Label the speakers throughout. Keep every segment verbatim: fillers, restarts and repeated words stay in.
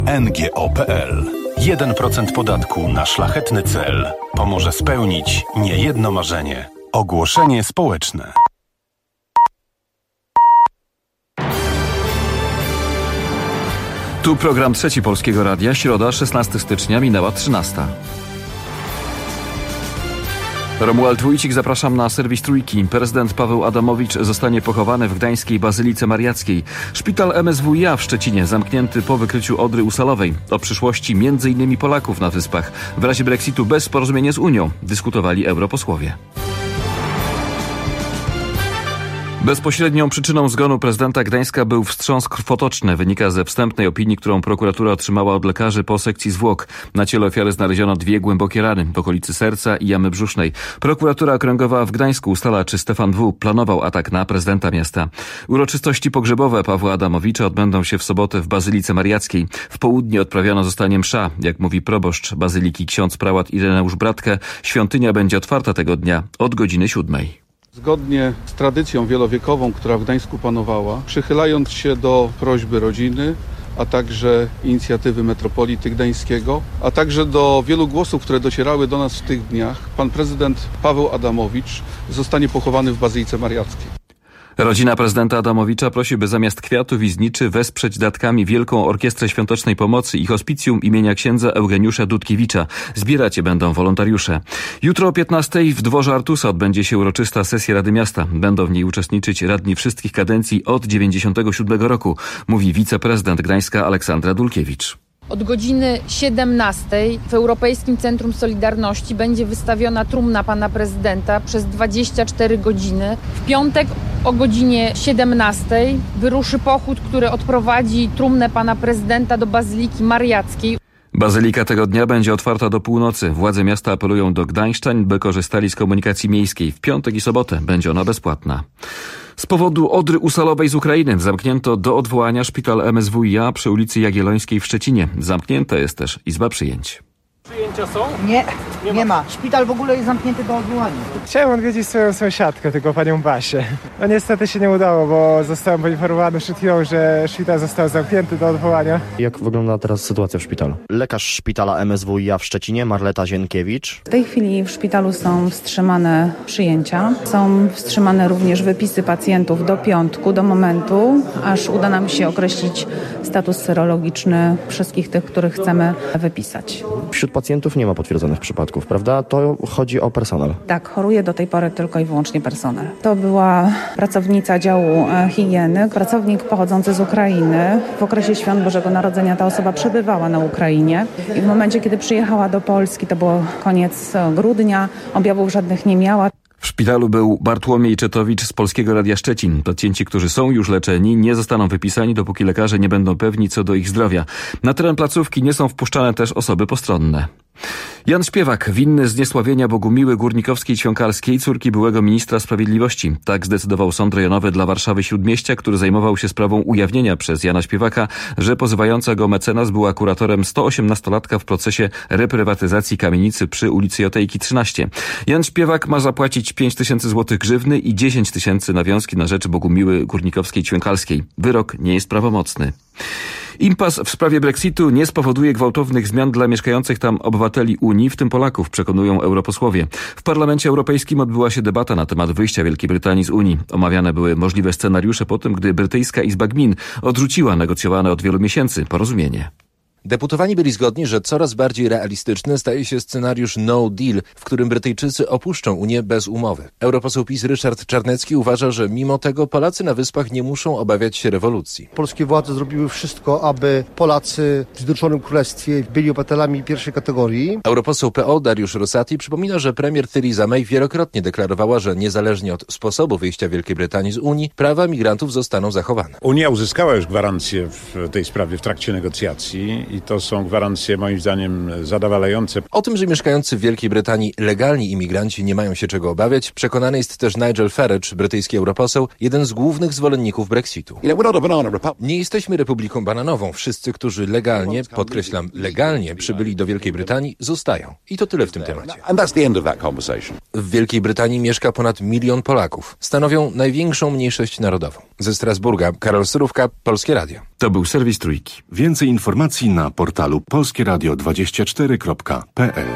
Speaker 1: N G O kropka P L. jeden procent podatku na szlachetny cel pomoże spełnić niejedno marzenie. Ogłoszenie społeczne.
Speaker 2: Tu program Trzeci Polskiego Radia, środa, szesnastego stycznia, minęła trzynasta. Romuald Wójcik, zapraszam na serwis Trójki. Prezydent Paweł Adamowicz zostanie pochowany w gdańskiej Bazylice Mariackiej. Szpital M S W i A w Szczecinie zamknięty po wykryciu odry usalowej. O przyszłości między innymi Polaków na Wyspach. W razie Brexitu bez porozumienia z Unią dyskutowali europosłowie. Bezpośrednią przyczyną zgonu prezydenta Gdańska był wstrząs krwotoczny. Wynika ze wstępnej opinii, którą prokuratura otrzymała od lekarzy po sekcji zwłok. Na ciele ofiary znaleziono dwie głębokie rany w okolicy serca i jamy brzusznej. Prokuratura okręgowa w Gdańsku ustala, czy Stefan W. planował atak na prezydenta miasta. Uroczystości pogrzebowe Pawła Adamowicza odbędą się w sobotę w Bazylice Mariackiej. W południe odprawiona zostanie msza. Jak mówi proboszcz bazyliki ksiądz prałat Ireneusz Bratkę, świątynia będzie otwarta tego dnia od godziny siódmej.
Speaker 3: Zgodnie z tradycją wielowiekową, która w Gdańsku panowała, przychylając się do prośby rodziny, a także inicjatywy metropolity gdańskiego, a także do wielu głosów, które docierały do nas w tych dniach, pan prezydent Paweł Adamowicz zostanie pochowany w Bazylice Mariackiej.
Speaker 2: Rodzina prezydenta Adamowicza prosi, by zamiast kwiatów i zniczy wesprzeć datkami Wielką Orkiestrę Świątecznej Pomocy i hospicjum imienia księdza Eugeniusza Dudkiewicza. Zbierać je będą wolontariusze. Jutro o piętnastej w dworze Artusa odbędzie się uroczysta sesja Rady Miasta. Będą w niej uczestniczyć radni wszystkich kadencji od dziewięćdziesiątego siódmego roku, mówi wiceprezydent Gdańska Aleksandra Dulkiewicz.
Speaker 4: Od godziny siedemnastej w Europejskim Centrum Solidarności będzie wystawiona trumna pana prezydenta przez dwadzieścia cztery godziny. W piątek o godzinie siedemnastej wyruszy pochód, który odprowadzi trumnę pana prezydenta do Bazyliki Mariackiej.
Speaker 2: Bazylika tego dnia będzie otwarta do północy. Władze miasta apelują do gdańszczan, by korzystali z komunikacji miejskiej. W piątek i sobotę będzie ona bezpłatna. Z powodu odry usalowej z Ukrainy zamknięto do odwołania szpital M S W i A przy ulicy Jagiellońskiej w Szczecinie. Zamknięta jest też izba przyjęć.
Speaker 5: Przyjęcia są?
Speaker 6: Nie, nie, nie ma. ma. Szpital w ogóle jest zamknięty do odwołania.
Speaker 5: Chciałem odwiedzić swoją sąsiadkę, tylko panią Basię. No niestety się nie udało, bo zostałem poinformowany przed chwilą, że szpital został zamknięty do odwołania.
Speaker 7: Jak wygląda teraz sytuacja w szpitalu? Lekarz szpitala M S W i A w Szczecinie, Marleta Zienkiewicz.
Speaker 8: W tej chwili w szpitalu są wstrzymane przyjęcia. Są wstrzymane również wypisy pacjentów do piątku, do momentu, aż uda nam się określić status serologiczny wszystkich tych, których chcemy wypisać.
Speaker 7: Wśród pacjentów nie ma potwierdzonych przypadków, prawda? To chodzi o personel.
Speaker 8: Tak, choruje do tej pory tylko i wyłącznie personel. To była pracownica działu higieny, pracownik pochodzący z Ukrainy. W okresie świąt Bożego Narodzenia ta osoba przebywała na Ukrainie i w momencie, kiedy przyjechała do Polski, to było koniec grudnia, objawów żadnych nie miała.
Speaker 2: W szpitalu był Bartłomiej Czetowicz z Polskiego Radia Szczecin. Pacjenci, którzy są już leczeni, nie zostaną wypisani, dopóki lekarze nie będą pewni co do ich zdrowia. Na teren placówki nie są wpuszczane też osoby postronne. Jan Śpiewak, winny zniesławienia Bogumiły Górnikowskiej-Ćwiąkalskiej, córki byłego ministra sprawiedliwości. Tak zdecydował Sąd Rejonowy dla Warszawy-Śródmieścia, który zajmował się sprawą ujawnienia przez Jana Śpiewaka, że pozywająca go mecenas była kuratorem sto osiemnastolatka w procesie reprywatyzacji kamienicy przy ulicy Jotejki trzynaście. Jan Śpiewak ma zapłacić pięć tysięcy złotych grzywny i dziesięć tysięcy nawiązki na rzecz Bogumiły Górnikowskiej-Ćwiąkalskiej. Wyrok nie jest prawomocny. Impas w sprawie Brexitu nie spowoduje gwałtownych zmian dla mieszkających tam obywateli Unii, w tym Polaków, przekonują europosłowie. W Parlamencie Europejskim odbyła się debata na temat wyjścia Wielkiej Brytanii z Unii. Omawiane były możliwe scenariusze po tym, gdy brytyjska Izba Gmin odrzuciła negocjowane od wielu miesięcy porozumienie.
Speaker 9: Deputowani byli zgodni, że coraz bardziej realistyczny staje się scenariusz no deal, w którym Brytyjczycy opuszczą Unię bez umowy. Europoseł PiS Ryszard Czarnecki uważa, że mimo tego Polacy na Wyspach nie muszą obawiać się rewolucji.
Speaker 10: Polskie władze zrobiły wszystko, aby Polacy w Zjednoczonym Królestwie byli obywatelami pierwszej kategorii.
Speaker 9: Europoseł P O Dariusz Rosati przypomina, że premier Theresa May wielokrotnie deklarowała, że niezależnie od sposobu wyjścia Wielkiej Brytanii z Unii, prawa migrantów zostaną zachowane.
Speaker 11: Unia uzyskała już gwarancje w tej sprawie w trakcie negocjacji. I to są gwarancje moim zdaniem zadowalające.
Speaker 9: O tym, że mieszkający w Wielkiej Brytanii legalni imigranci nie mają się czego obawiać, przekonany jest też Nigel Farage, brytyjski europoseł, jeden z głównych zwolenników Brexitu. Nie jesteśmy republiką bananową. Wszyscy, którzy legalnie, podkreślam legalnie, przybyli do Wielkiej Brytanii, zostają. I to tyle w tym temacie. W Wielkiej Brytanii mieszka ponad milion Polaków. Stanowią największą mniejszość narodową. Ze Strasburga Karol Surówka, Polskie Radio.
Speaker 2: To był serwis Trójki.
Speaker 1: Więcej informacji na na portalu polskie radio dwadzieścia cztery kropka p l.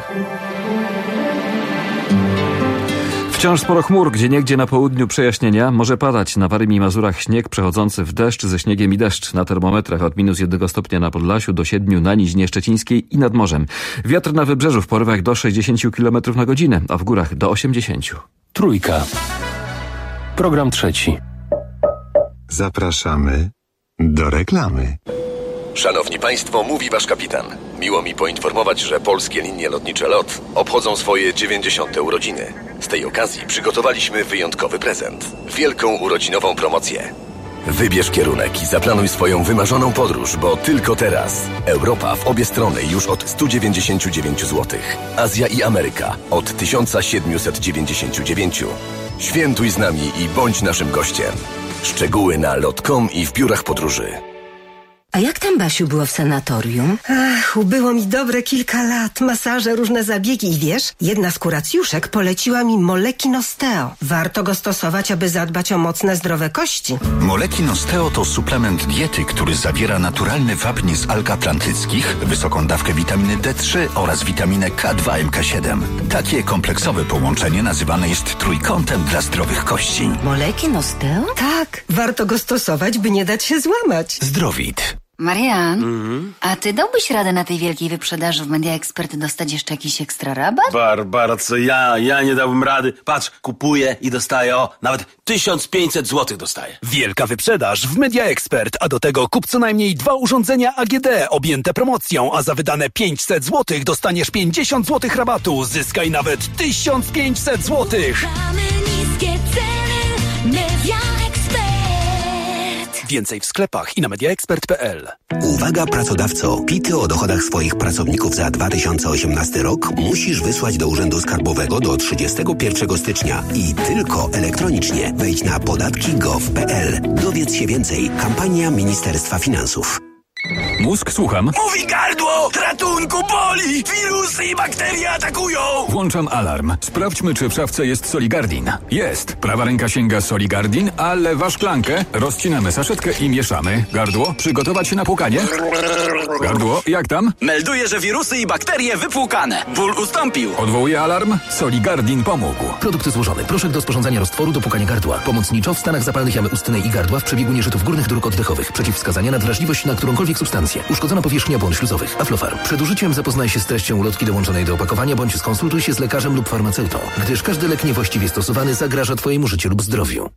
Speaker 2: Wciąż sporo chmur, gdzieniegdzie na południu przejaśnienia. Może padać na Warmii i Mazurach śnieg przechodzący w deszcz ze śniegiem i deszcz. Na termometrach od minus jednego stopnia na Podlasiu do siedmiu na Niźnie Szczecińskiej i nad morzem. Wiatr na wybrzeżu w porywach do sześćdziesięciu kilometrów na godzinę, a w górach do osiemdziesięciu.
Speaker 1: Trójka. Program trzeci.
Speaker 12: Zapraszamy do reklamy.
Speaker 13: Szanowni Państwo, mówi Wasz kapitan. Miło mi poinformować, że polskie linie lotnicze LOT obchodzą swoje dziewięćdziesiąte urodziny. Z tej okazji przygotowaliśmy wyjątkowy prezent. Wielką urodzinową promocję. Wybierz kierunek i zaplanuj swoją wymarzoną podróż, bo tylko teraz. Europa w obie strony już od sto dziewięćdziesiąt dziewięć złotych. Azja i Ameryka od tysiąc siedemset dziewięćdziesiąt dziewięć. Świętuj z nami i bądź naszym gościem. Szczegóły na lot kropka com i w biurach podróży.
Speaker 14: A jak tam, Basiu, było w sanatorium?
Speaker 15: Ach, ubyło mi dobre kilka lat. Masaże, różne zabiegi i wiesz, jedna z kuracjuszek poleciła mi Molekin Osteo. Warto go stosować, aby zadbać o mocne, zdrowe kości.
Speaker 16: Molekin Osteo to suplement diety, który zawiera naturalny wapń z alg atlantyckich, wysoką dawkę witaminy D trzy oraz witaminę K dwa M K siedem. Takie kompleksowe połączenie nazywane jest trójkątem dla zdrowych kości.
Speaker 14: Molekin Osteo?
Speaker 15: Tak, warto go stosować, by nie dać się złamać.
Speaker 16: Zdrowit.
Speaker 17: Marian,
Speaker 18: Mhm.
Speaker 17: a ty dałbyś radę na tej wielkiej wyprzedaży w Media Expert dostać jeszcze jakiś ekstra rabat?
Speaker 18: Barbara, co ja? Ja nie dałbym rady. Patrz, kupuję i dostaję, o, nawet tysiąc pięćset złotych dostaję.
Speaker 19: Wielka wyprzedaż w Media Expert, a do tego kup co najmniej dwa urządzenia A G D objęte promocją, a za wydane pięćset złotych dostaniesz pięćdziesiąt złotych rabatu. Zyskaj nawet tysiąc pięćset złotych.
Speaker 20: Niskie ceny, Media Expert.
Speaker 19: Więcej w sklepach i na mediaexpert kropka p l.
Speaker 21: Uwaga pracodawco! Pity o dochodach swoich pracowników za dwa tysiące osiemnasty rok musisz wysłać do Urzędu Skarbowego do trzydziestego pierwszego stycznia i tylko elektronicznie. Wejdź na podatki kropka gov kropka p l. Dowiedz się więcej. Kampania Ministerstwa Finansów.
Speaker 2: Mózg, słucham.
Speaker 19: Mówi gardło! Ratunku, boli! Wirusy i bakterie atakują!
Speaker 22: Włączam alarm. Sprawdźmy, czy w szafce jest Soligardin. Jest. Prawa ręka sięga Soligardin, a lewa szklankę. Rozcinamy saszetkę i mieszamy. Gardło, przygotować się na płukanie? Gardło, jak tam?
Speaker 19: Melduję, że wirusy i bakterie wypłukane. Ból ustąpił.
Speaker 22: Odwołuję alarm. Soligardin pomógł.
Speaker 23: Produkt złożony. Proszek do sporządzania roztworu do płukania gardła. Pomocniczo w stanach zapalnych jamy ustnej i gardła w przebiegu nieżytów górnych dróg oddechowych. Przeciwwskazania na wrażliwość na którąkolwiek substancję. Uszkodzona powierzchnia błon śluzowych. Aflofarm. Przed użyciem zapoznaj się z treścią ulotki dołączonej do opakowania bądź skonsultuj się z lekarzem lub farmaceutą, gdyż każdy lek niewłaściwie stosowany zagraża Twojemu życiu lub zdrowiu.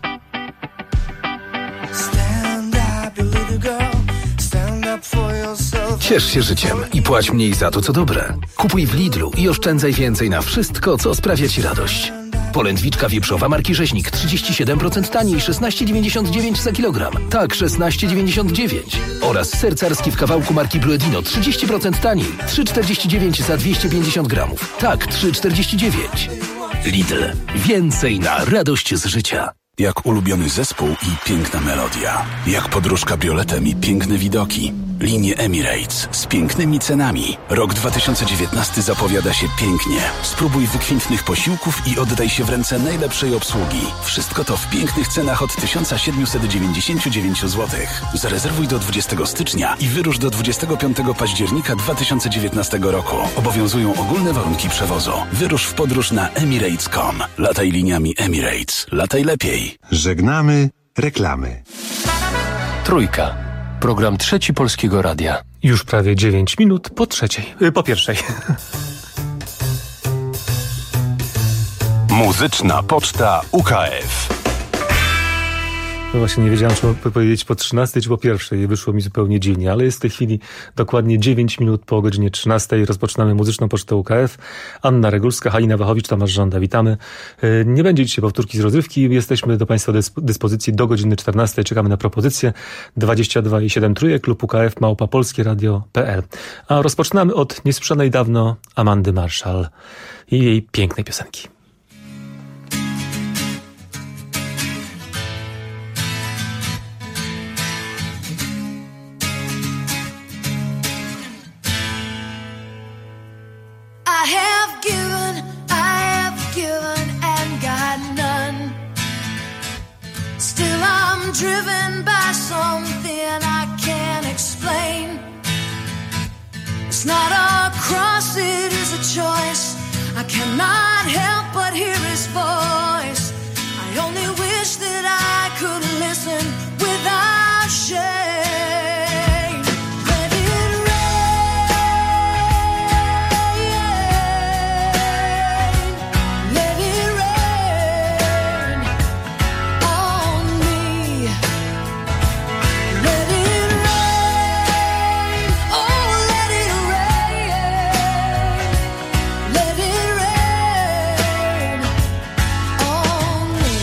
Speaker 23: Ciesz się życiem i płać mniej za to, co dobre. Kupuj w Lidlu i oszczędzaj więcej na wszystko, co sprawia Ci radość. Polędwiczka wieprzowa marki Rzeźnik trzydzieści siedem procent taniej, szesnaście dziewięćdziesiąt dziewięć za kilogram. Tak, szesnaście dziewięćdziesiąt dziewięć. Oraz ser carski w kawałku marki Bluedino trzydzieści procent taniej, trzy czterdzieści dziewięć za dwieście pięćdziesiąt gramów. Tak, trzy czterdzieści dziewięć. Lidl. Więcej na radość z życia.
Speaker 1: Jak ulubiony zespół i piękna melodia. Jak podróż kabrioletem i piękne widoki. Linie Emirates z pięknymi cenami. Rok dwa tysiące dziewiętnasty zapowiada się pięknie. Spróbuj wykwintnych posiłków i oddaj się w ręce najlepszej obsługi. Wszystko to w pięknych cenach od tysiąc siedemset dziewięćdziesiąt dziewięć złotych. Zarezerwuj do dwudziestego stycznia i wyrusz do dwudziestego piątego października dwa tysiące dziewiętnastego roku. Obowiązują ogólne warunki przewozu. Wyrusz w podróż na emirates kropka com. Lataj liniami Emirates. Lataj lepiej.
Speaker 12: Żegnamy reklamy.
Speaker 1: Trójka. Program Trzeci Polskiego Radia.
Speaker 24: Już prawie dziewięć minut po trzeciej. Yy, po pierwszej.
Speaker 1: Muzyczna Poczta U K F.
Speaker 24: No właśnie nie wiedziałem, czy mam powiedzieć po trzynastej, czy po pierwszej. Wyszło mi zupełnie dziwnie, ale jest w tej chwili dokładnie dziewięć minut po godzinie trzynastej. Rozpoczynamy Muzyczną Pocztę U K F. Anna Regulska, Halina Wachowicz, Tomasz Żąda. Witamy. Nie będzie dzisiaj powtórki z rozrywki. Jesteśmy do Państwa dyspozycji do godziny czternastej. Czekamy na propozycje. dwadzieścia dwa i siedem trójek, klub U K F, małpa polskieradio kropka p l. A rozpoczynamy od niesłyszanej dawno Amandy Marshall i jej pięknej piosenki.
Speaker 20: I have given, I have given and got none. Still I'm driven by something I can't explain. It's not a cross, it is a choice. I cannot help but hear his voice. I only wish that I could listen without shame. Let it rain, let it rain on me. Let it rain, oh let it rain, let it rain on me.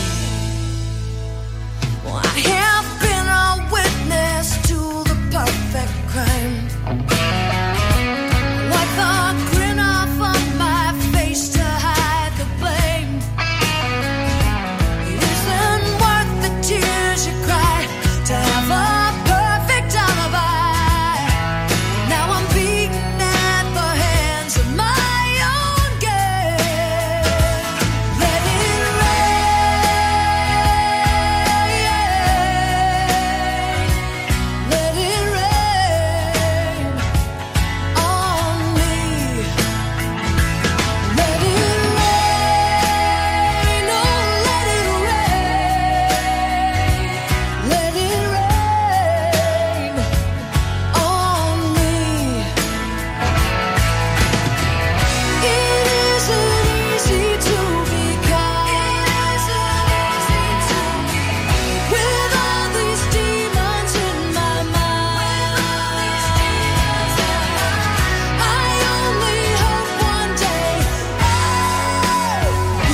Speaker 20: Well, I have been a witness to the perfect crime. Wipe the grin off of my face to hide the blame. It isn't worth the tears you cry to have a perfect alibi. Now I'm beaten at the hands of my own game. Let it rain, let it rain on me. Let it rain, oh let it rain, let it rain on me. It isn't easy to be kind. With all these demons in my mind, I only hope one day I'll be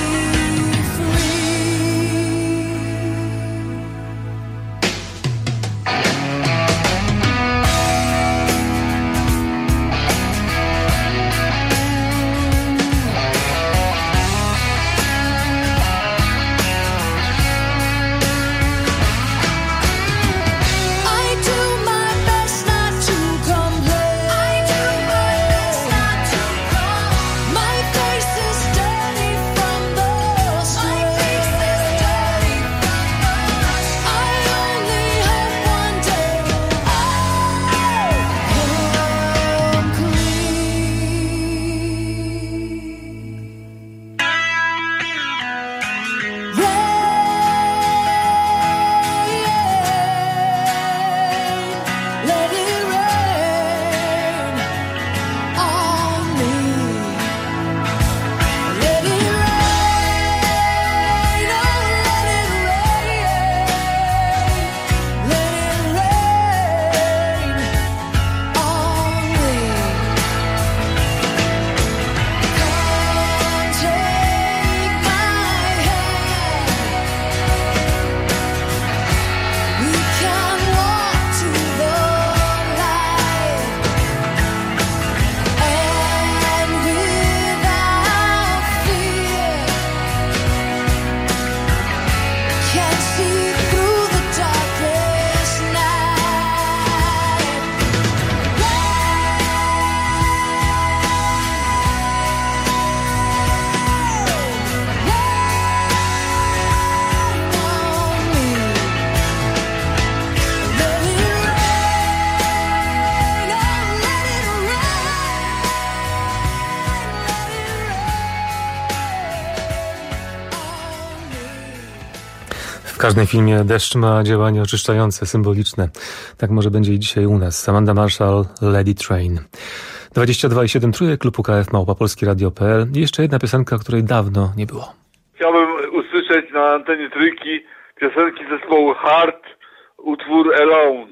Speaker 20: I do my best not to complain. I do my best not to complain. My face is dirty from the strain. My face is dirty from the strain. I only hope one day I'll come clean. Let it rain on me. Let it rain, oh let it rain, let it rain on me. Come take my hand. We can walk to the light, and without fear can see through the darkest night.
Speaker 24: W każdym filmie deszcz ma działanie oczyszczające, symboliczne. Tak może będzie i dzisiaj u nas. Amanda Marshall, Let It Rain. dwadzieścia dwa i siedem trójek, klub U K F, małpa polski radio kropka p l. I jeszcze jedna piosenka, której dawno nie było.
Speaker 3: Chciałbym usłyszeć na antenie trójki piosenki zespołu Heart, utwór Alone.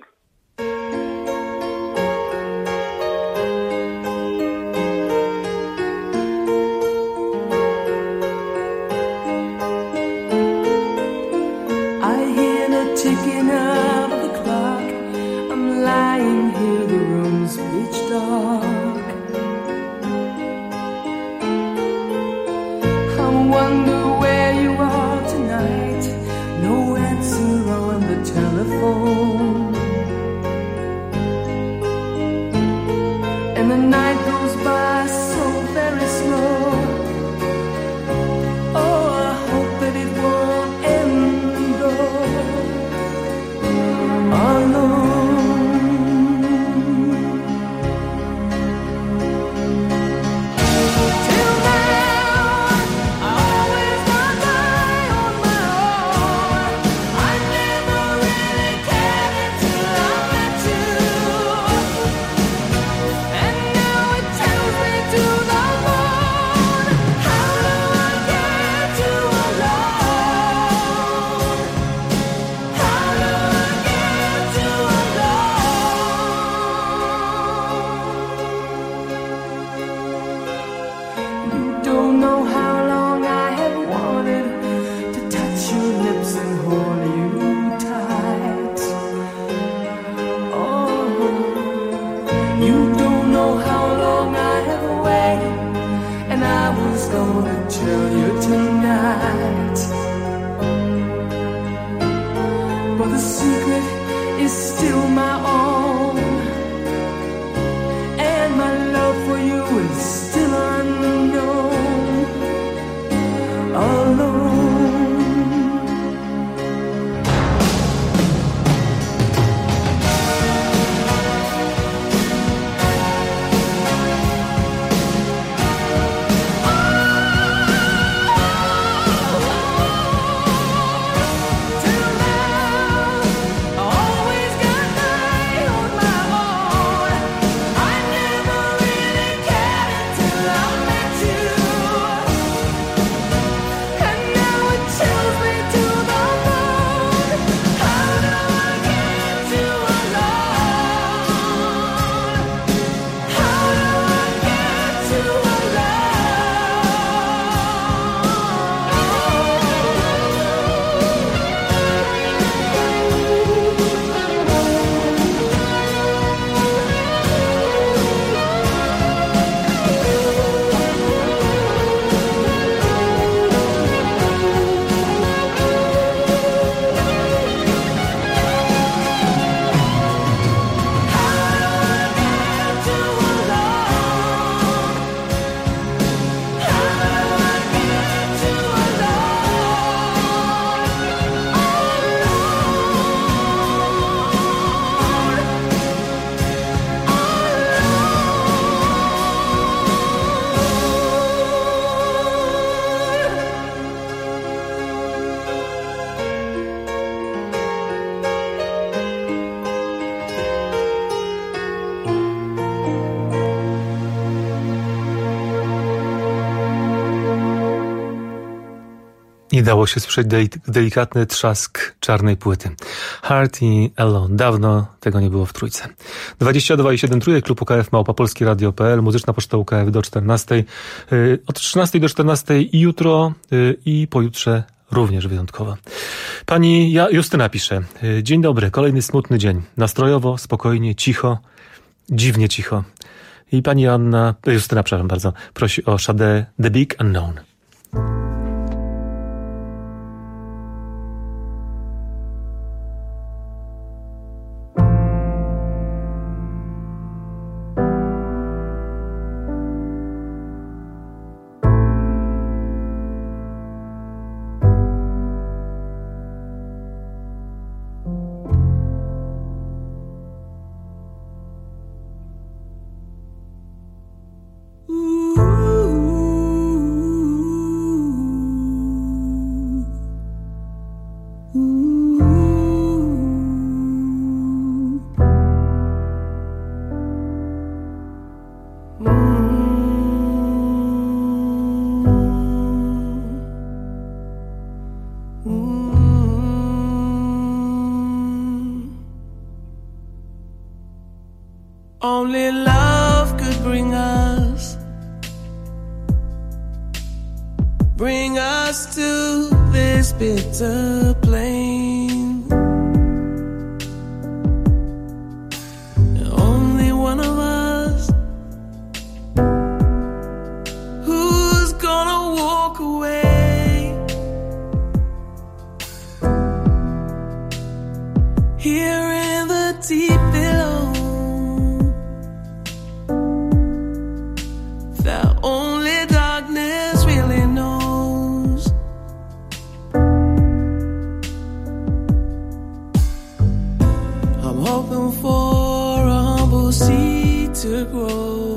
Speaker 4: I hear the ticking of the clock. I'm lying here, the room's pitch dark. I wonder where you are tonight. No answer on the telephone. And the night goes by so very slow. Oh, I hope that it won't end alone.
Speaker 24: I dało się słyszeć deli- delikatny trzask czarnej płyty. Heart i Alone. Dawno tego nie było w trójce. dwadzieścia dwa i siedem trójek, klub U K F, małpa polskie radio kropka p l, muzyczna poczta U K F do czternastej. Yy, od trzynastej do czternastej i jutro yy, i pojutrze również wyjątkowo. Pani ja, Justyna pisze. Yy, dzień dobry, kolejny smutny dzień. Nastrojowo, spokojnie, cicho, dziwnie cicho. I pani Anna, Justyna, przepraszam bardzo, prosi o Sade, The Big Unknown.
Speaker 4: Only love could bring us, bring us to this bitter plain. Only one of us who's gonna walk away. Here in the deep below, that only darkness really knows. I'm hoping for a humble seed to grow.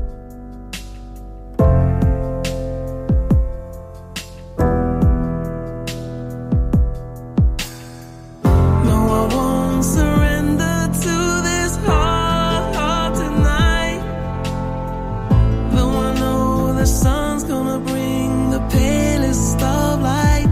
Speaker 4: No, I won't surrender to this hard heart tonight. Though I know the sun's gonna bring the palest of light,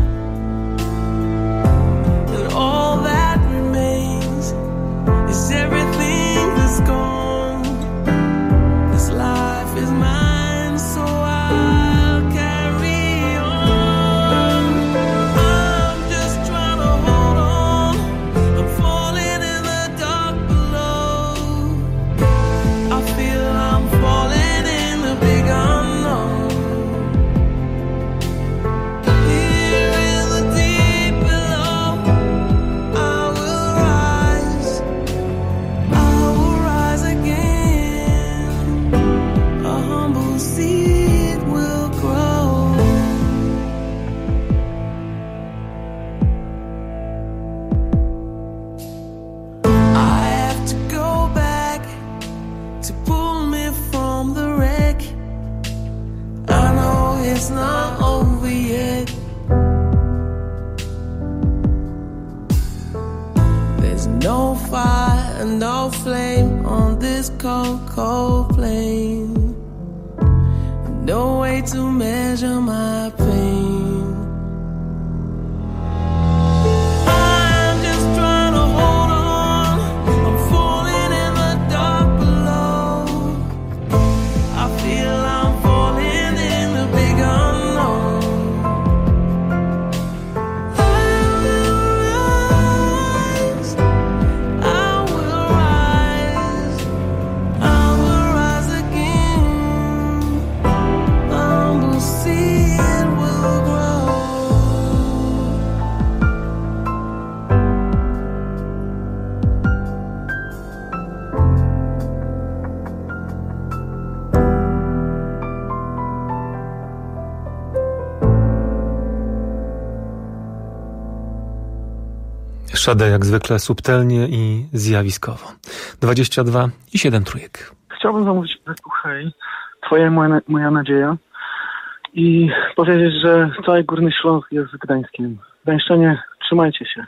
Speaker 4: and all that remains is everything that's gone. This life is mine, so I'll carry on. I'm just trying to hold on. I'm falling in the dark below. I feel I'm falling in the big unknown. Here in the deep below, I will rise, I will rise again. A humble seed will grow. I have to go back to pull me from the wreck. I know it's not over yet. There's no fire and no flame on this cold, cold plain. No way to measure my pain. I'm just trying to hold on. I'm falling in the dark below. I feel I'm falling in the big unknown. I will rise, I will rise, I will rise again. A humble seed will grow.
Speaker 24: Sade jak zwykle subtelnie i zjawiskowo. dwadzieścia dwa i siedem trójek.
Speaker 5: Chciałbym zamówić zespół Hej, Twoja moja, moja nadzieja i powiedzieć, że cały Górny Śląsk jest Gdańskiem. Gdańszczanie, trzymajcie się.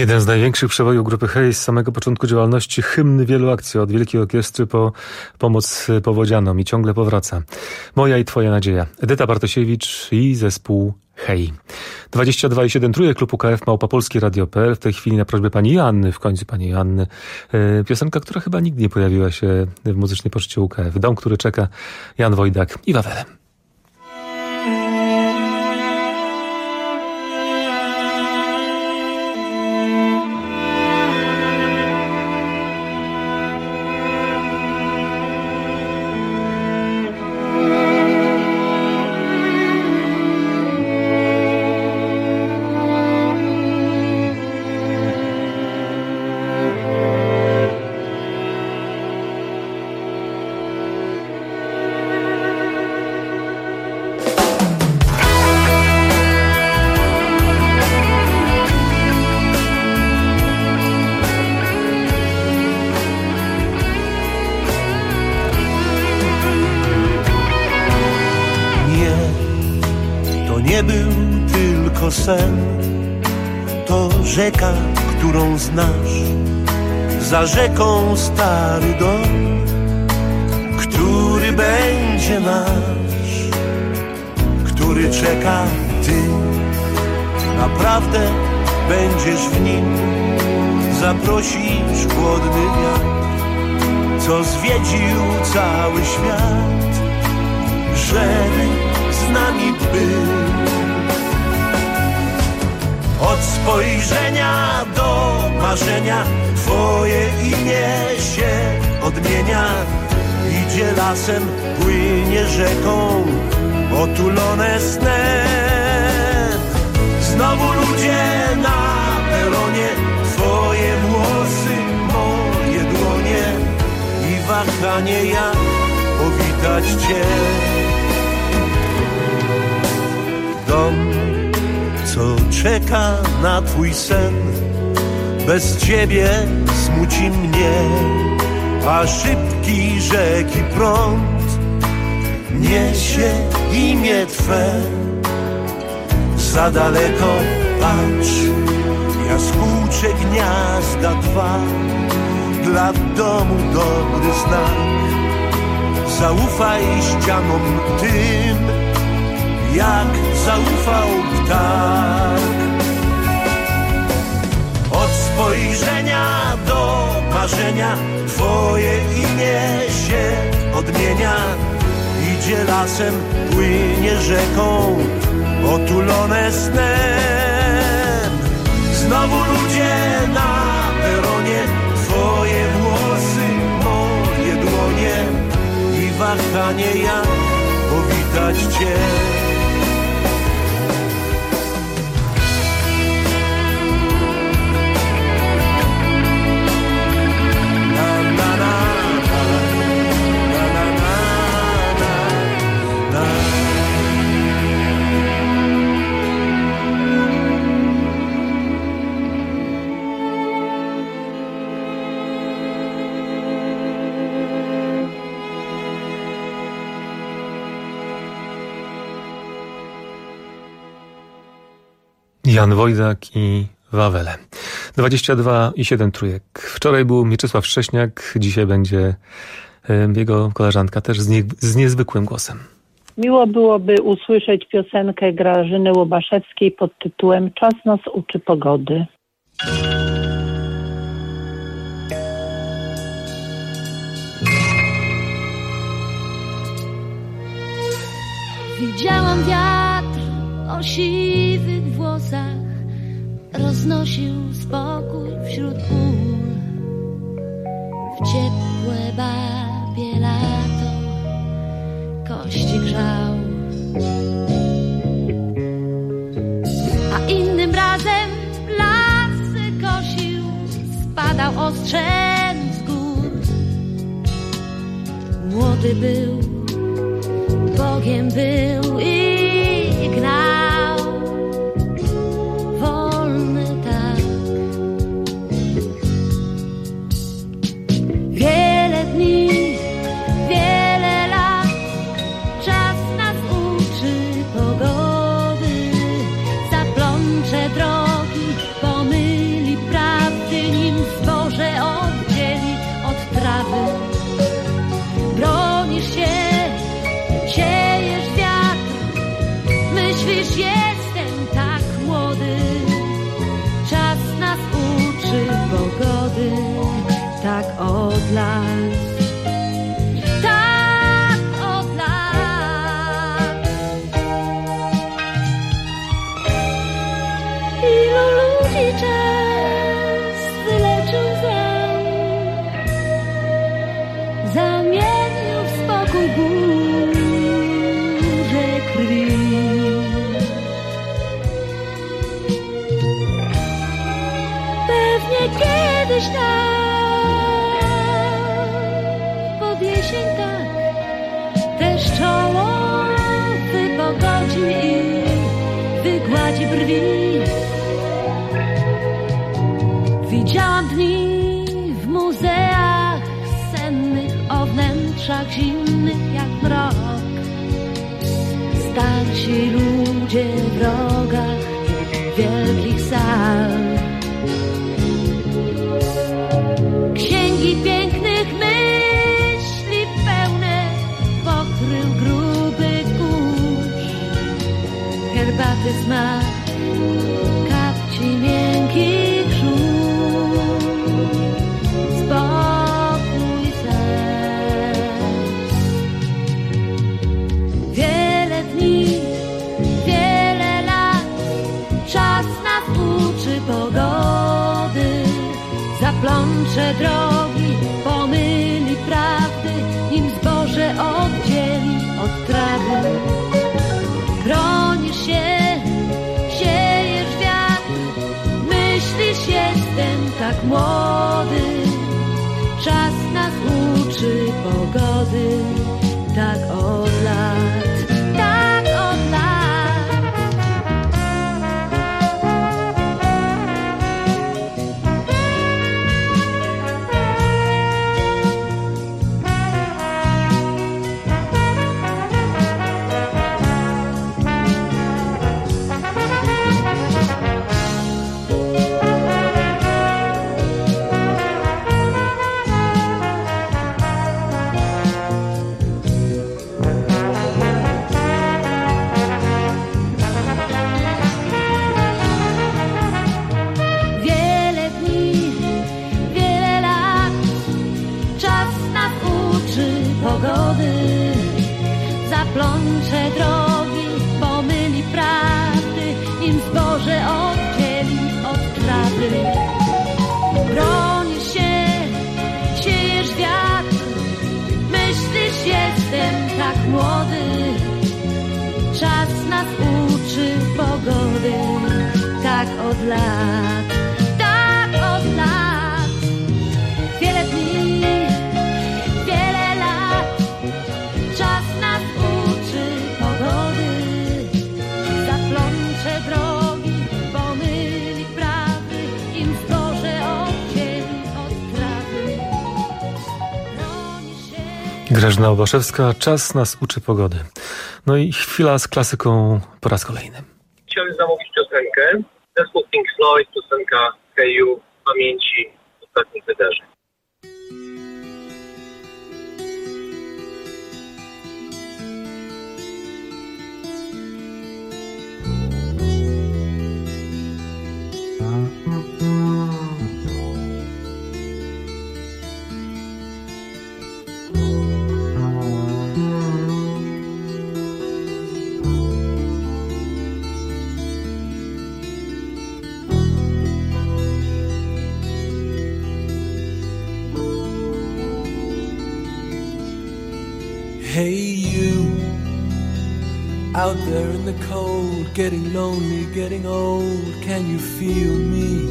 Speaker 24: Jeden z największych przebojów grupy Hej z samego początku działalności, hymny wielu akcji, od Wielkiej Orkiestry po pomoc powodzianom i ciągle powraca. Moja i twoja nadzieja. Edyta Bartosiewicz i zespół Hej. dwadzieścia dwa i siedem trójek, klub U K F, małpa polskie radio kropka p l. W tej chwili na prośbę pani Joanny, w końcu pani Joanny, e, piosenka, która chyba nigdy nie pojawiła się w muzycznej poczcie U K F. Dom, który czeka, Jan Wojdak i Wawele.
Speaker 6: Sen to rzeka, którą znasz, za rzeką stary dom, który będzie nasz, który czeka. Ty naprawdę będziesz w nim, zaprosisz chłodny wiatr, co zwiedził cały świat, żeby z nami był. Od spojrzenia do marzenia twoje imię się odmienia. Idzie lasem, płynie rzeką, otulone snem. Znowu ludzie na peronie, twoje włosy, moje dłonie i wahanie, jak powitać cię. Dom, co czeka na twój sen, bez ciebie smuci mnie, a szybki rzeki prąd niesie imię twe. Za daleko patrz, jaskółcze gniazda dwa, dla domu dobry znak. Zaufaj ścianom tym, jak zaufał ptak. Od spojrzenia do marzenia twoje imię się odmienia. Idzie lasem, płynie rzeką, otulone snem. Znowu ludzie na peronie, twoje włosy, moje dłonie i wahanie, jak powitać cię.
Speaker 24: Jan Wojdak i Wawele. dwadzieścia dwa i siedem trójek. Wczoraj był Mieczysław Szcześniak, dzisiaj będzie jego koleżanka też z, nie, z niezwykłym głosem.
Speaker 7: Miło byłoby usłyszeć piosenkę Grażyny Łobaszewskiej pod tytułem Czas nas uczy pogody.
Speaker 8: Widziałam wiatr o siwych włosach, roznosił spokój wśród pól. W ciepłe babie lato kości grzał, a innym razem lasy kosił, spadał ostrzem z gór. Młody był, Bogiem był i gnał, wolny tak. Wiele dni, wiele lat, czas nas uczy pogody. Zaplącze drogi, pomyli prawo. ci brwi. Widziałam dni w muzeach sennych o wnętrzach zimnych jak mrok. Starsi ludzie w rogach wielkich sal. Księgi pięknych myśli pełne pokrył gruby kurz. Herbaty smak, kapci miękkich żółw. Spokój serc. Wiele dni, wiele lat, czas nas uczy pogody. Zaplącze drogi, pomyli prawdy, nim zboże oddzieli od trawy. Bronisz się, siejesz wiatr, myślisz jestem tak młody. Czas nas uczy pogody, tak od lat, tak od lat. Wiele dni, wiele lat, czas nas uczy pogody. Zaplącze drogi, pomyli prawdy, nim zboże oddzieli od trawy. Bronisz się, siejesz wiatr, myślisz jestem tak młody. Czas nas uczy pogody, tak od lat, tak od lat. Wiele dni, wiele lat, czas nas uczy pogody. Zaplącze drogi, pomyli prawdy, im zboże oddzieli od trawy.
Speaker 24: Grażyna Łubaszewska, czas nas uczy pogody. No i chwila z klasyką po raz kolejny.
Speaker 9: Chciałem zamówić piosenkę. Zespół Pink Floyd, piosenka Hey You w pamięci ostatnich wydarzeń.
Speaker 10: Hey you, out there in the cold, getting lonely, getting old, can you feel me?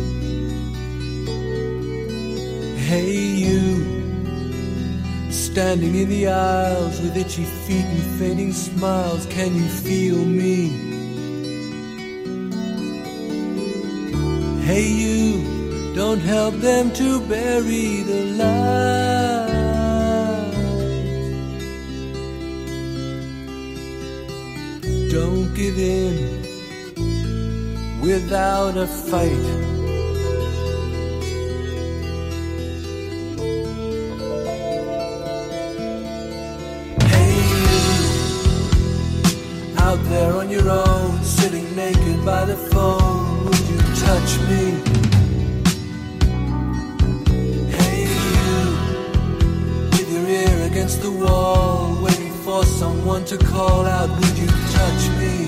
Speaker 10: Hey you, standing in the aisles with itchy feet and fading smiles, can you feel me? Hey you, don't help them to bury the light. Don't give in without a fight. Hey you, out there on your own, sitting naked by the phone, would you touch me? Hey you, with your ear against the wall, waiting for someone to call out, would you touch me?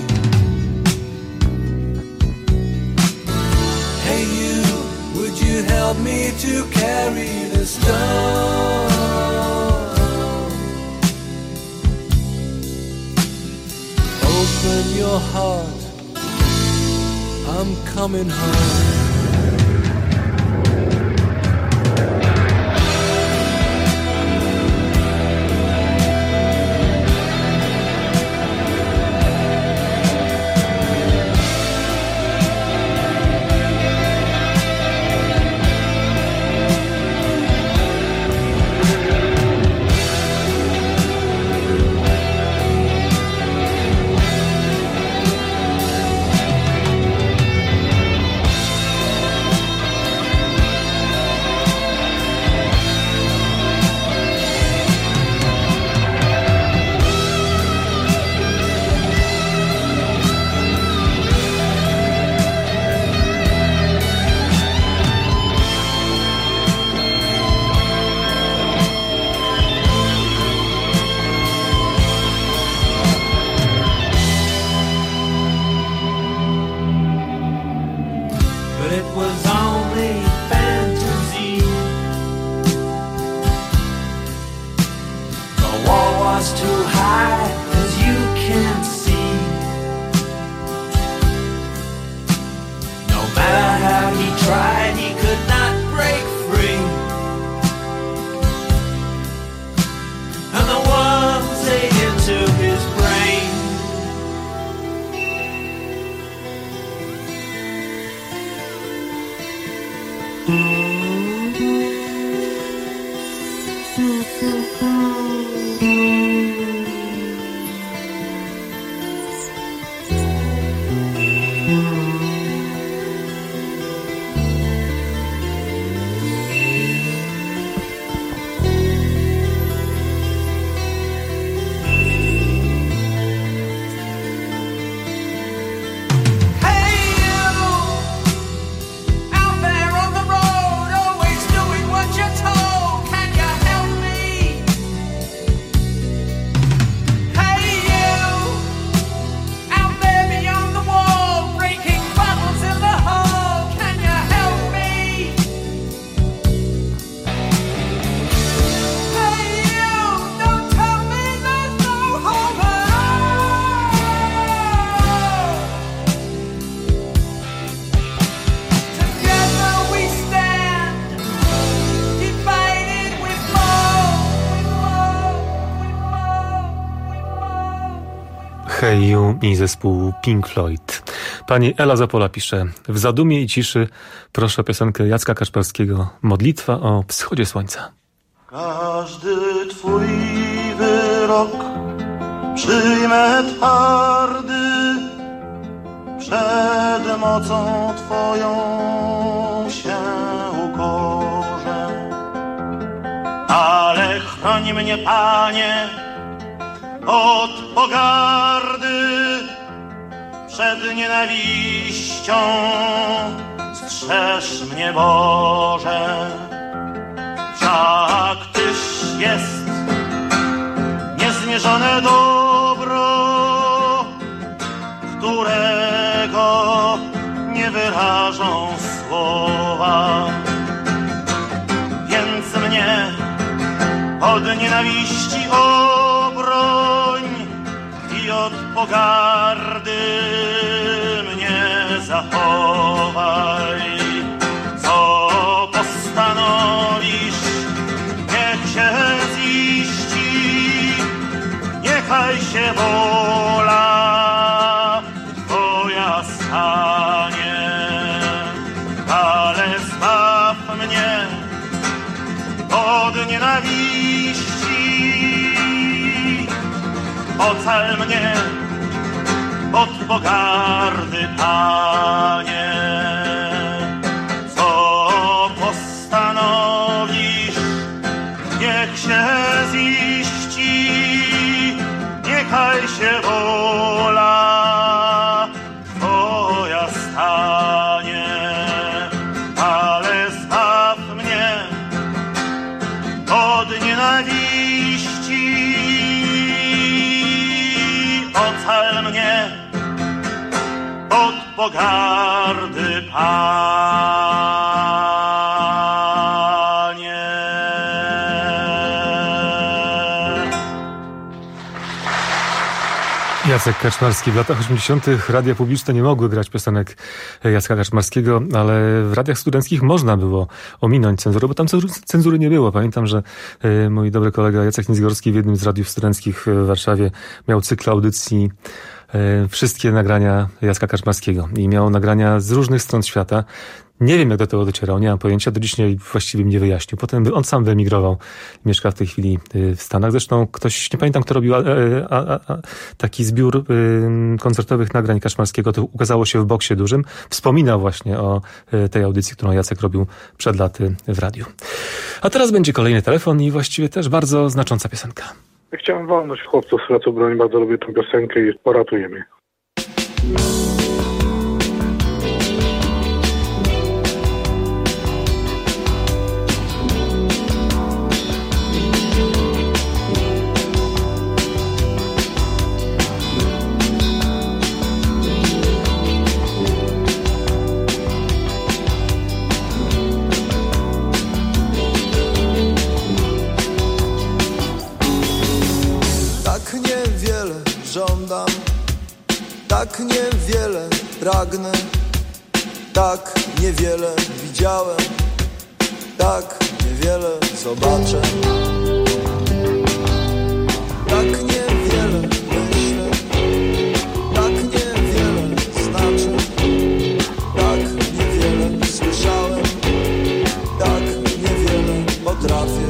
Speaker 10: Hey you, would you help me to carry the stone? Open your heart, I'm coming home.
Speaker 24: Hey You i zespół Pink Floyd. Pani Ela Zapola pisze: w zadumie i ciszy proszę o piosenkę Jacka Kaczmarskiego Modlitwa o wschodzie słońca.
Speaker 6: Każdy twój wyrok przyjmę twardy, przed mocą twoją się ukorzę. Ale chroń mnie, Panie, od pogardy, przed nienawiścią strzeż mnie, Boże. Wszak Tyś jest niezmierzone dobro, którego nie wyrażą słowa. Więc mnie od nienawiści obroń i od pogardy mnie zachowaj. Co postanowisz, niech się ziści, niechaj się wola Twoja stanie, ale zbaw mnie od nienawiści, ocal mnie od pogardy, Panie. Co postanowisz, niech się ziści, niechaj się wola Twoja stanie, ale zbaw mnie od nienawiści, ocal mnie od pogardy, Panie.
Speaker 24: Jacek Kaczmarski. W latach osiemdziesiątych radia publiczne nie mogły grać piosenek Jacka Kaczmarskiego, ale w radiach studenckich można było ominąć cenzurę, bo tam cenzury nie było. Pamiętam, że mój dobry kolega Jacek Niezgorski w jednym z radiów studenckich w Warszawie miał cykl audycji wszystkie nagrania Jacka Kaczmarskiego i miał nagrania z różnych stron świata. Nie wiem, jak do tego docierał, nie mam pojęcia, do dziś nie, właściwie mi nie wyjaśnił. Potem on sam wyemigrował, mieszka w tej chwili w Stanach. Zresztą ktoś, nie pamiętam kto robił, a, a, a, taki zbiór y, koncertowych nagrań Kaczmarskiego, to ukazało się w Boksie Dużym. Wspominał właśnie o y, tej audycji, którą Jacek robił przed laty w radiu. A teraz będzie kolejny telefon i właściwie też bardzo znacząca piosenka.
Speaker 11: Ja chciałem walnąć chłopców z Placu Broni, bardzo lubię tę piosenkę i poratuje mnie.
Speaker 10: Żądam, tak niewiele pragnę, tak niewiele widziałem, tak niewiele zobaczę, tak niewiele myślę, tak niewiele znaczy, tak niewiele słyszałem, tak niewiele potrafię.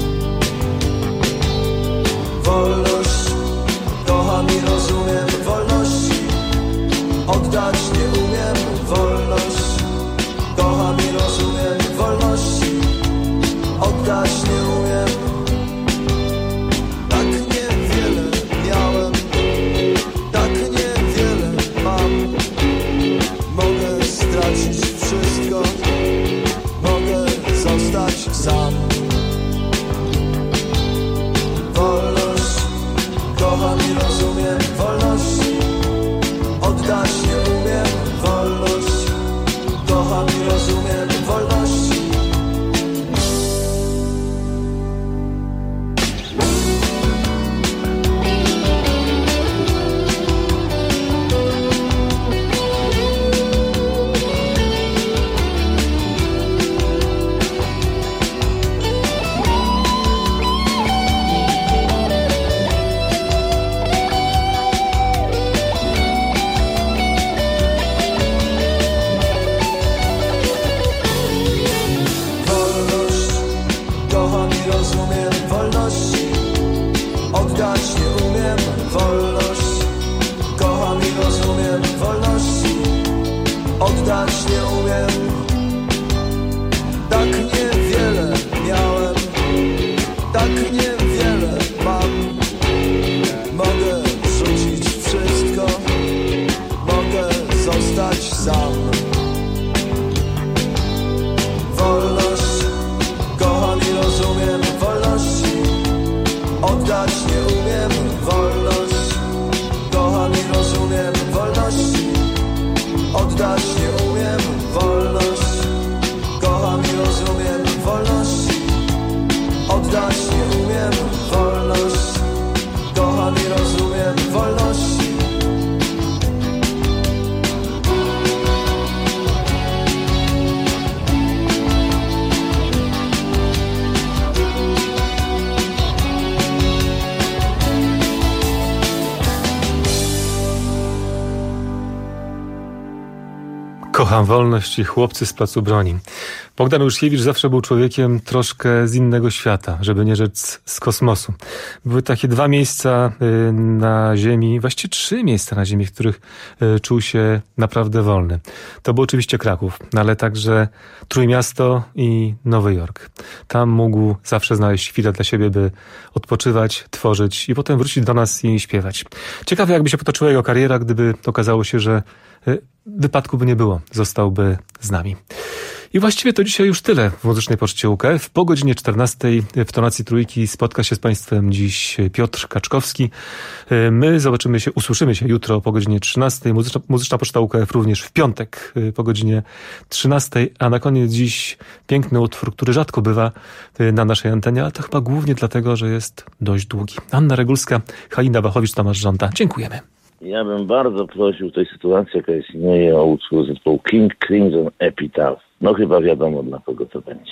Speaker 10: Wolność kocham i rozumiem, wolności oddać nie umiem. Wolność kocham i rozumiem, wolności oddać nie umiem. Tak niewiele miałem, tak niewiele mam. Mogę stracić wszystko, mogę zostać sam. Wolność kocham i rozumiem, wolności
Speaker 24: Kocham wolność i chłopcy z placu broni. Bogdan Łyszkiewicz zawsze był człowiekiem troszkę z innego świata, żeby nie rzec z kosmosu. Były takie dwa miejsca na ziemi, właściwie trzy miejsca na ziemi, w których czuł się naprawdę wolny. To był oczywiście Kraków, ale także Trójmiasto i Nowy Jork. Tam mógł zawsze znaleźć chwilę dla siebie, by odpoczywać, tworzyć i potem wrócić do nas i śpiewać. Ciekawe, jakby się potoczyła jego kariera, gdyby okazało się, że wypadku by nie było, zostałby z nami. I właściwie to dzisiaj już tyle w Muzycznej Poczcie U K F. Po godzinie czternastej w tonacji trójki spotka się z Państwem dziś Piotr Kaczkowski. My zobaczymy się, usłyszymy się jutro po godzinie trzynastej. Muzyczna, Muzyczna Poczta U K F również w piątek po godzinie trzynastej. A na koniec dziś piękny utwór, który rzadko bywa na naszej antenie, ale to chyba głównie dlatego, że jest dość długi. Anna Regulska, Halina Wachowicz, Tomasz Żąta. Dziękujemy.
Speaker 13: Ja bym bardzo prosił w tej sytuacji, jaka istnieje, o utwór zespołu King Crimson Epitaph. No chyba wiadomo, dla kogo to będzie.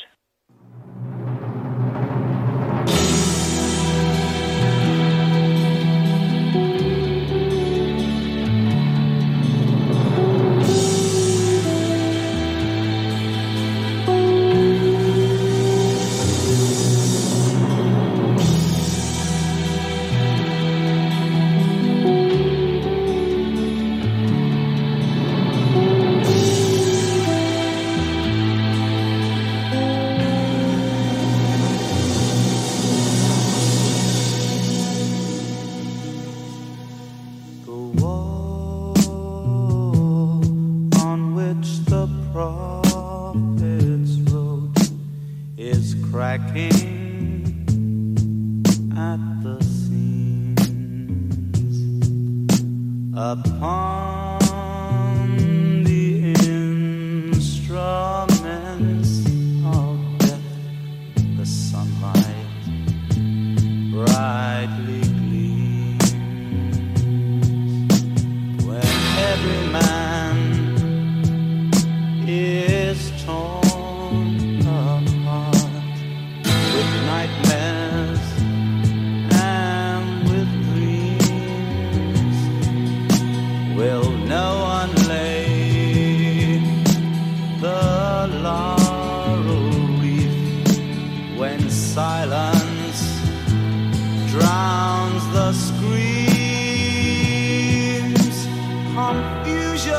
Speaker 10: Confusion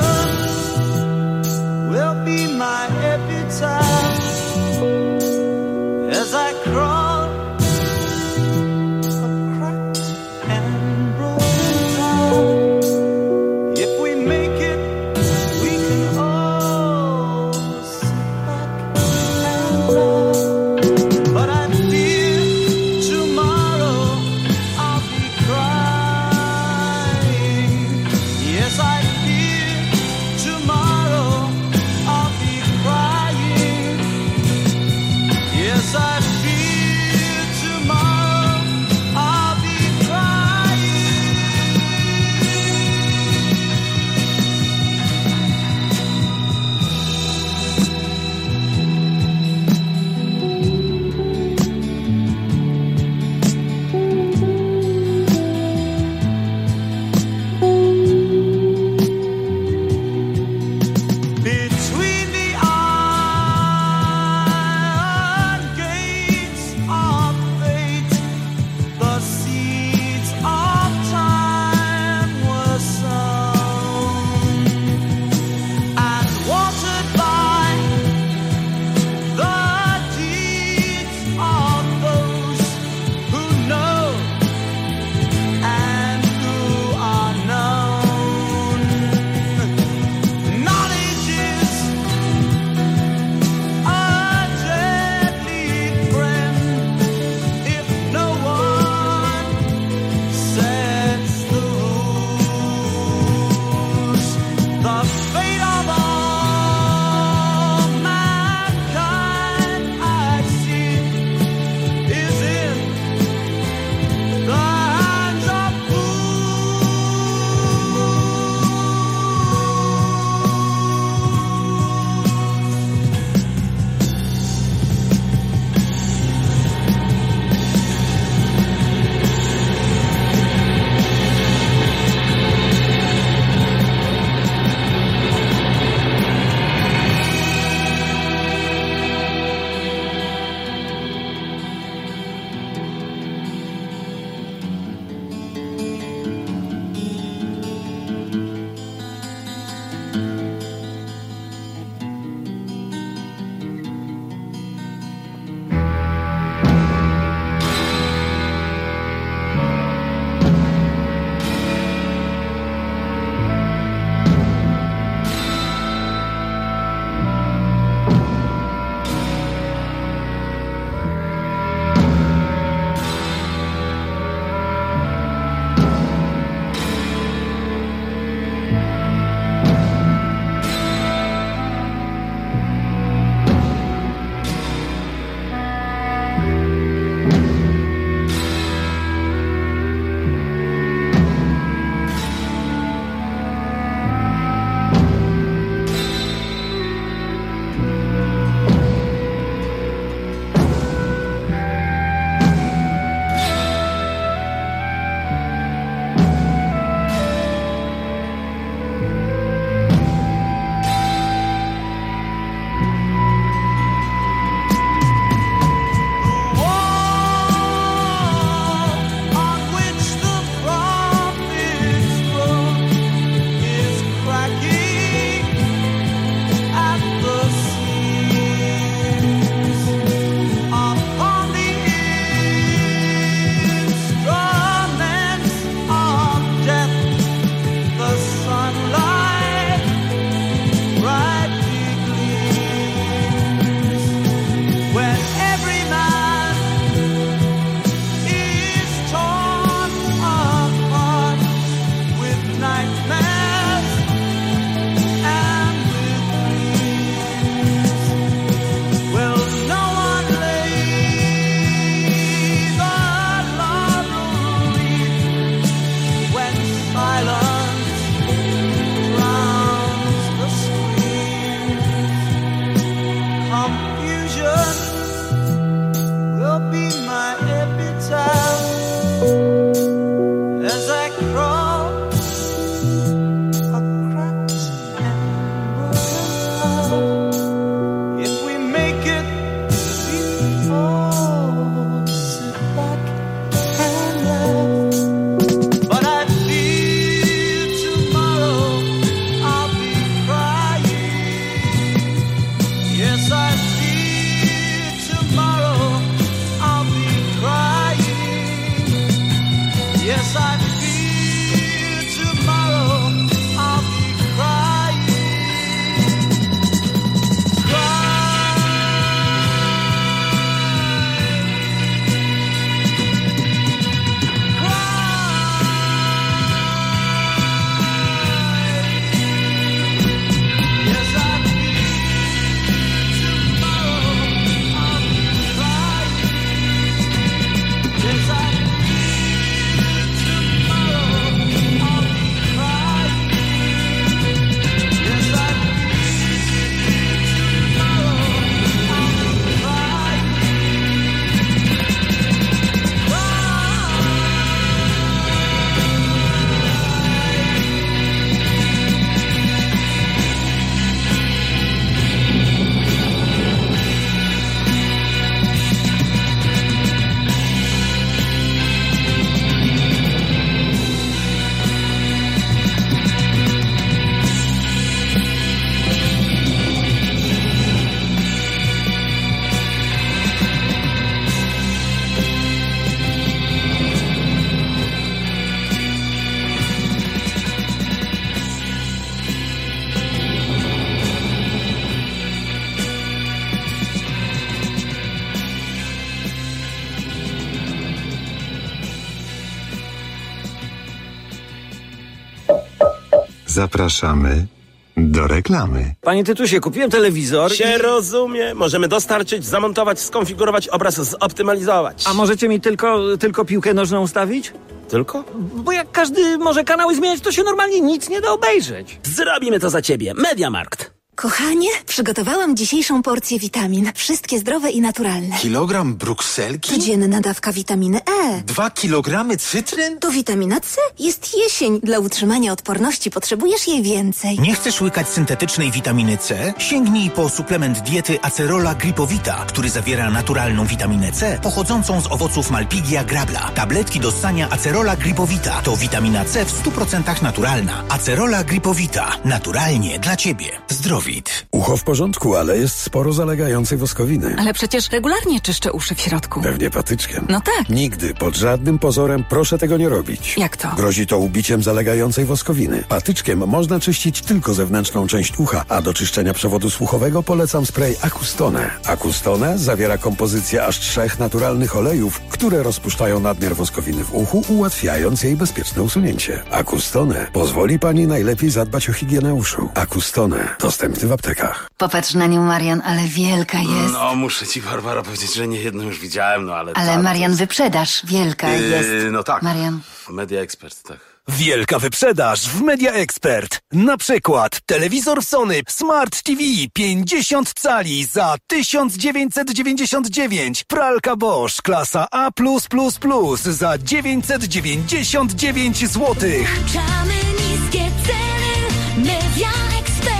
Speaker 12: Zapraszamy do reklamy.
Speaker 14: Panie Tytusie, kupiłem telewizor
Speaker 18: Się
Speaker 14: i...
Speaker 18: rozumie. Możemy dostarczyć, zamontować, skonfigurować obraz, zoptymalizować.
Speaker 14: A możecie mi tylko, tylko piłkę nożną ustawić?
Speaker 18: Tylko?
Speaker 14: Bo jak każdy może kanały zmieniać, to się normalnie nic nie da obejrzeć.
Speaker 18: Zrobimy to za ciebie. Mediamarkt.
Speaker 15: Kochanie, przygotowałam dzisiejszą porcję witamin. Wszystkie zdrowe i naturalne.
Speaker 16: Kilogram brukselki?
Speaker 15: Codzienna dawka witaminy E.
Speaker 16: Dwa kilogramy cytryn?
Speaker 15: To witamina C. Jest jesień. Dla utrzymania odporności potrzebujesz jej więcej.
Speaker 17: Nie chcesz łykać syntetycznej witaminy C? Sięgnij po suplement diety Acerola Gripowita, który zawiera naturalną witaminę C pochodzącą z owoców Malpighia grabla. Tabletki do ssania Acerola Gripowita to witamina C w stu procentach naturalna. Acerola Gripowita. Naturalnie dla Ciebie. Zdrowie.
Speaker 25: Ucho w porządku, ale jest sporo zalegającej woskowiny.
Speaker 15: Ale przecież regularnie czyszczę uszy w środku.
Speaker 25: Pewnie patyczkiem.
Speaker 15: No tak.
Speaker 25: Nigdy, pod żadnym pozorem proszę tego nie robić.
Speaker 15: Jak to?
Speaker 25: Grozi to ubiciem zalegającej woskowiny. Patyczkiem można czyścić tylko zewnętrzną część ucha, a do czyszczenia przewodu słuchowego polecam spray Acustone. Acustone zawiera kompozycję aż trzech naturalnych olejów, które rozpuszczają nadmiar woskowiny w uchu, ułatwiając jej bezpieczne usunięcie. Acustone pozwoli Pani najlepiej zadbać o higienę uszu. Acustone. Dostępny w aptekach.
Speaker 15: Popatrz na nią, Marian, ale wielka jest.
Speaker 18: No, muszę ci, Barbara, powiedzieć, że nie jedną już widziałem, no ale...
Speaker 15: Ale
Speaker 18: ta,
Speaker 15: Marian,
Speaker 18: jest...
Speaker 15: wyprzedaż. Wielka
Speaker 18: yy,
Speaker 15: jest.
Speaker 18: No tak.
Speaker 15: Marian.
Speaker 18: Media Expert, tak.
Speaker 19: Wielka wyprzedaż w Media Expert. Na przykład telewizor Sony Smart T V pięćdziesiąt cali za tysiąc dziewięćset dziewięćdziesiąt dziewięć. Pralka Bosch klasa A plus plus plus za dziewięćset dziewięćdziesiąt dziewięć złotych.
Speaker 8: Czamy niskie ceny, Media Expert.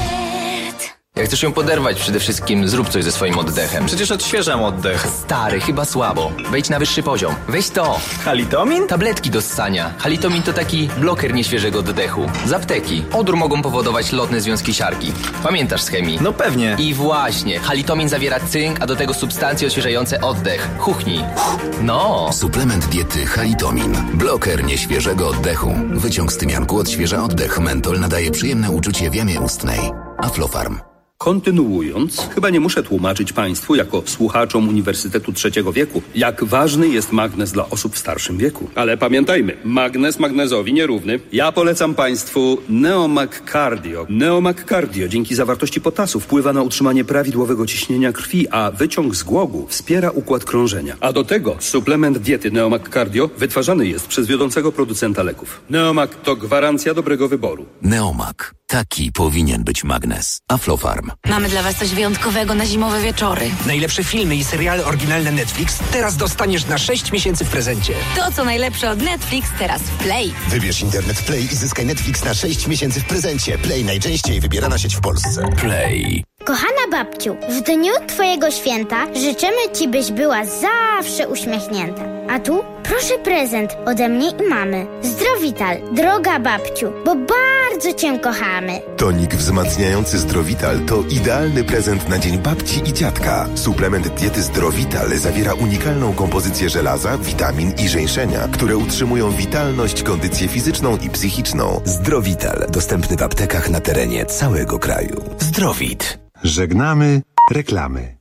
Speaker 26: Jak chcesz ją poderwać, przede wszystkim zrób coś ze swoim oddechem.
Speaker 27: Przecież odświeżam oddech.
Speaker 26: Stary, chyba słabo. Wejdź na wyższy poziom. Weź to.
Speaker 27: Halitomin?
Speaker 26: Tabletki do ssania. Halitomin to taki bloker nieświeżego oddechu. Z apteki. Odór mogą powodować lotne związki siarki. Pamiętasz z chemii?
Speaker 27: No pewnie.
Speaker 26: I właśnie. Halitomin zawiera cynk, a do tego substancje odświeżające oddech. Chuchnij. No.
Speaker 28: Suplement diety Halitomin. Bloker nieświeżego oddechu. Wyciąg z tymianku odświeża oddech. Mentol nadaje przyjemne uczucie w jamie ustnej. Aflofarm.
Speaker 29: Kontynuując, chyba nie muszę tłumaczyć Państwu, jako słuchaczom Uniwersytetu Trzeciego Wieku, jak ważny jest magnez dla osób w starszym wieku. Ale pamiętajmy, magnez magnezowi nierówny. Ja polecam Państwu Neomag Cardio. Neomag Cardio dzięki zawartości potasu wpływa na utrzymanie prawidłowego ciśnienia krwi, a wyciąg z głogu wspiera układ krążenia. A do tego suplement diety Neomag Cardio wytwarzany jest przez wiodącego producenta leków. Neomag to gwarancja dobrego wyboru.
Speaker 28: Neomag. Taki powinien być magnez. Aflofarm.
Speaker 15: Mamy dla Was coś wyjątkowego na zimowe wieczory.
Speaker 30: Najlepsze filmy i seriale oryginalne Netflix teraz dostaniesz na sześć miesięcy w prezencie.
Speaker 15: To, co najlepsze od Netflix, teraz w Play.
Speaker 31: Wybierz internet Play i zyskaj Netflix na sześć miesięcy w prezencie. Play najczęściej wybierana sieć w Polsce.
Speaker 28: Play.
Speaker 32: Kochana babciu, w dniu Twojego święta życzymy Ci, byś była zawsze uśmiechnięta. A tu proszę prezent ode mnie i mamy. Zdrowital, droga babciu, bo bardzo Cię kochamy.
Speaker 31: Tonik wzmacniający Zdrowital to idealny prezent na dzień babci i dziadka. Suplement diety Zdrowital zawiera unikalną kompozycję żelaza, witamin i żeńszenia, które utrzymują witalność, kondycję fizyczną i psychiczną. Zdrowital, dostępny w aptekach na terenie całego kraju. Zdrowit.
Speaker 12: Żegnamy reklamy.